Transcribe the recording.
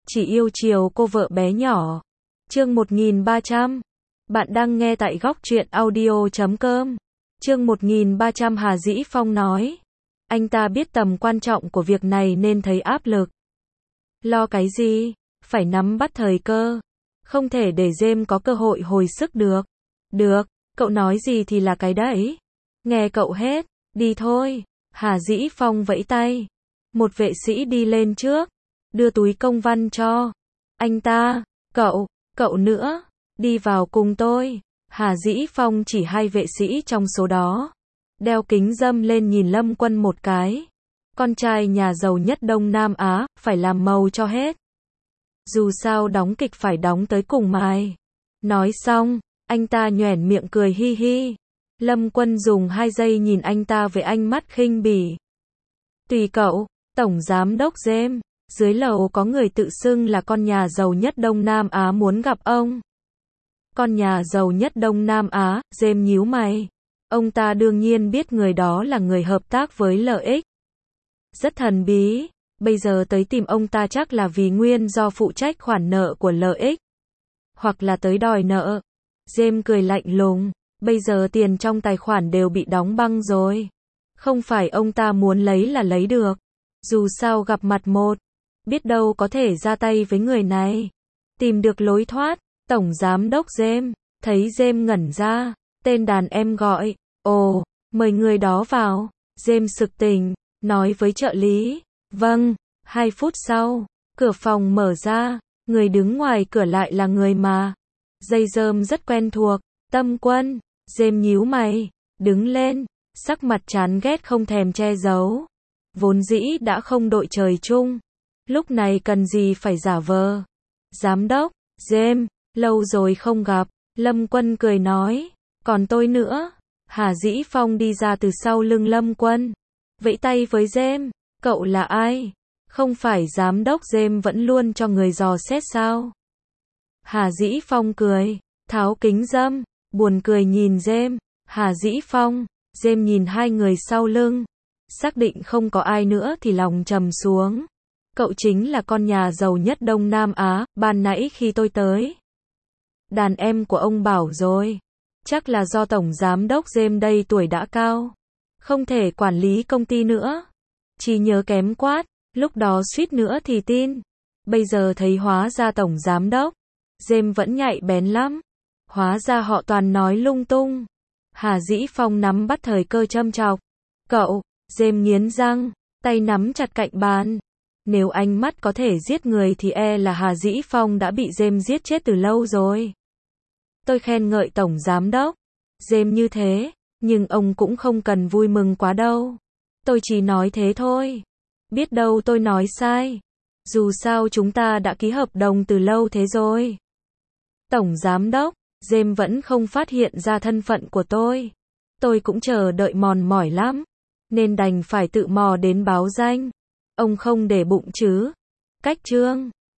chỉ yêu chiều cô vợ bé nhỏ. Chương 1300. Bạn đang nghe tại góc truyện audio.com. Chương 1300 Hà Dĩ Phong nói. Anh ta biết tầm quan trọng của việc này nên thấy áp lực. Lo cái gì? Phải nắm bắt thời cơ. Không thể để James có cơ hội hồi sức được. Được, cậu nói gì thì là cái đấy. Nghe cậu hết, đi thôi. Hà Dĩ Phong vẫy tay. Một vệ sĩ đi lên trước, đưa túi công văn cho anh ta. Cậu nữa, đi vào cùng tôi. Hà Dĩ Phong chỉ hai vệ sĩ trong số đó. Đeo kính râm lên nhìn Lâm Quân một cái. Con trai nhà giàu nhất Đông Nam Á, phải làm màu cho hết. Dù sao đóng kịch phải đóng tới cùng mài. Nói xong, anh ta nhoẻn miệng cười hi hi. Lâm Quân dùng 2 giây nhìn anh ta với ánh mắt khinh bỉ. Tùy cậu, Tổng Giám đốc James, dưới lầu có người tự xưng là con nhà giàu nhất Đông Nam Á muốn gặp ông. Con nhà giàu nhất Đông Nam Á, James nhíu mày. Ông ta đương nhiên biết người đó là người hợp tác với lợi ích. Rất thần bí, bây giờ tới tìm ông ta chắc là vì nguyên do phụ trách khoản nợ của lợi ích. Hoặc là tới đòi nợ. James cười lạnh lùng, bây giờ tiền trong tài khoản đều bị đóng băng rồi. Không phải ông ta muốn lấy là lấy được. Dù sao gặp mặt một, biết đâu có thể ra tay với người này. Tìm được lối thoát. Tổng Giám đốc James, thấy James ngẩn ra, tên đàn em gọi, ồ, mời người đó vào. James sực tỉnh, nói với trợ lý, vâng. 2 phút sau, cửa phòng mở ra, người đứng ngoài cửa lại là người mà dây rơm rất quen thuộc, Tâm Quân. James nhíu mày, đứng lên, sắc mặt chán ghét không thèm che giấu. Vốn dĩ đã không đội trời chung, lúc này cần gì phải giả vờ. Giám đốc, James, lâu rồi không gặp. Lâm Quân cười nói, còn tôi nữa. Hà Dĩ Phong đi ra từ sau lưng Lâm Quân, vẫy tay với James, cậu là ai? Không phải giám đốc James vẫn luôn cho người dò xét sao? Hà Dĩ Phong cười, tháo kính râm, buồn cười nhìn James. Hà Dĩ Phong, James nhìn hai người sau lưng, xác định không có ai nữa thì lòng trầm xuống. Cậu chính là con nhà giàu nhất Đông Nam Á, ban nãy khi tôi tới. Đàn em của ông bảo rồi, chắc là do Tổng Giám đốc James đây tuổi đã cao, không thể quản lý công ty nữa. Trí nhớ kém quát, lúc đó suýt nữa thì tin. Bây giờ thấy hóa ra Tổng Giám đốc James vẫn nhạy bén lắm. Hóa ra họ toàn nói lung tung. Hà Dĩ Phong nắm bắt thời cơ châm chọc. Cậu, James nghiến răng, tay nắm chặt cạnh bàn. Nếu ánh mắt có thể giết người thì e là Hà Dĩ Phong đã bị James giết chết từ lâu rồi. Tôi khen ngợi Tổng Giám đốc James như thế, nhưng ông cũng không cần vui mừng quá đâu. Tôi chỉ nói thế thôi. Biết đâu tôi nói sai. Dù sao chúng ta đã ký hợp đồng từ lâu thế rồi. Tổng Giám đốc, James vẫn không phát hiện ra thân phận của tôi. Tôi cũng chờ đợi mòn mỏi lắm, nên đành phải tự mò đến báo danh. Ông không để bụng chứ? Cách chương